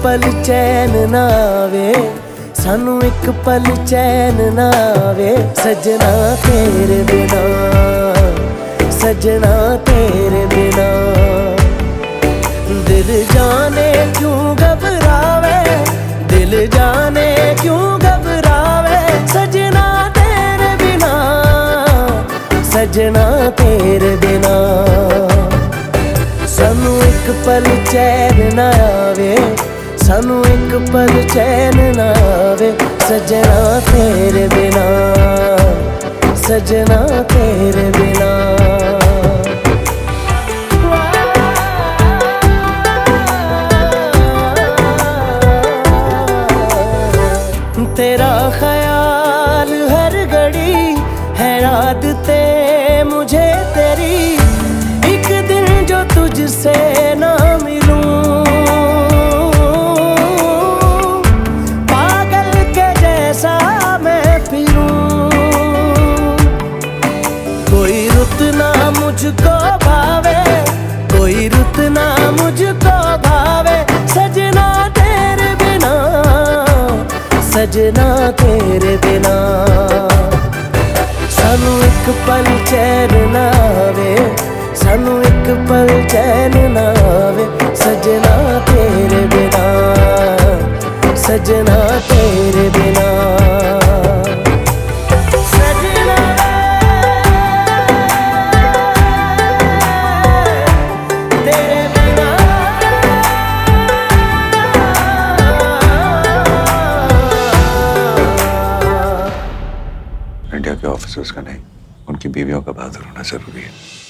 पल चैन ना आवे, सानू एक पल चैन ना आवे। सजना तेरे बिना, सजना तेरे बिना। दिल जाने क्यों घबरावे, दिल जाने क्यों घबरावे। सजना तेरे बिना, सजना तेरे बिना। सानू एक पल चैन ना आवे, सानू एक पल चैन ना आवे। सजना तेरे बिना, सजना तेरे बिना। तेरा ख्याल हर घड़ी है आदते मुझे तेरी। एक दिन जो तुझसे ना मिलूं, पागल के जैसा मैं फिरूं। कोई रुत ना मुझको भावे, कोई रुत ना मुझको भावे। सजना तेरे बिना, सजना तेरे बिना। सानू एक पल चैन ना आवे, सानू एक पल चैन ना आवे। सजना तेरे बिना, सजना तेरे बिना। सजना तेरे बिना। इंडिया के ऑफिसर्स का नहीं, उनकी बीवियों का बहादुर होना जरूरी है।